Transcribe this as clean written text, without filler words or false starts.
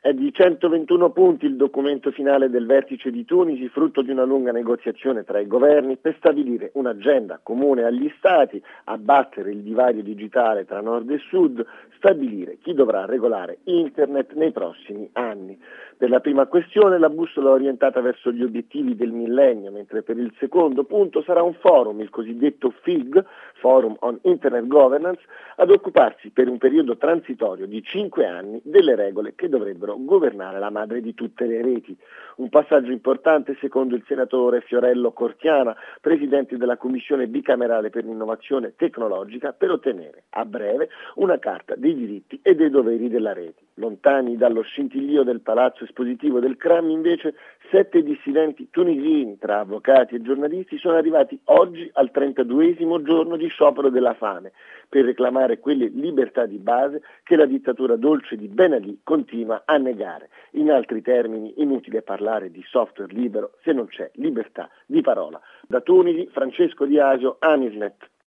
È di 121 punti il documento finale del vertice di Tunisi, frutto di una lunga negoziazione tra i governi per stabilire un'agenda comune agli Stati, abbattere il divario digitale tra nord e sud, stabilire chi dovrà regolare internet nei prossimi anni. Per la prima questione la bussola è orientata verso gli obiettivi del millennio, mentre per il secondo punto sarà un forum, il cosiddetto FIG, Forum on Internet Governance, ad occuparsi per un periodo transitorio di 5 anni delle regole che dovrebbero governare la madre di tutte le reti. Un passaggio importante secondo il senatore Fiorello Cortiana, presidente della Commissione bicamerale per l'innovazione tecnologica, per ottenere a breve una carta dei diritti e dei doveri della rete. Lontani dallo scintillio del palazzo espositivo del CRAM, invece, 7 dissidenti tunisini, tra avvocati e giornalisti, sono arrivati oggi al 32esimo giorno di sciopero della fame per reclamare quelle libertà di base che la dittatura dolce di Ben Ali continua a negare. In altri termini, inutile parlare di software libero se non c'è libertà di parola. Da Tunisi, Francesco Di Asio, Anisnet.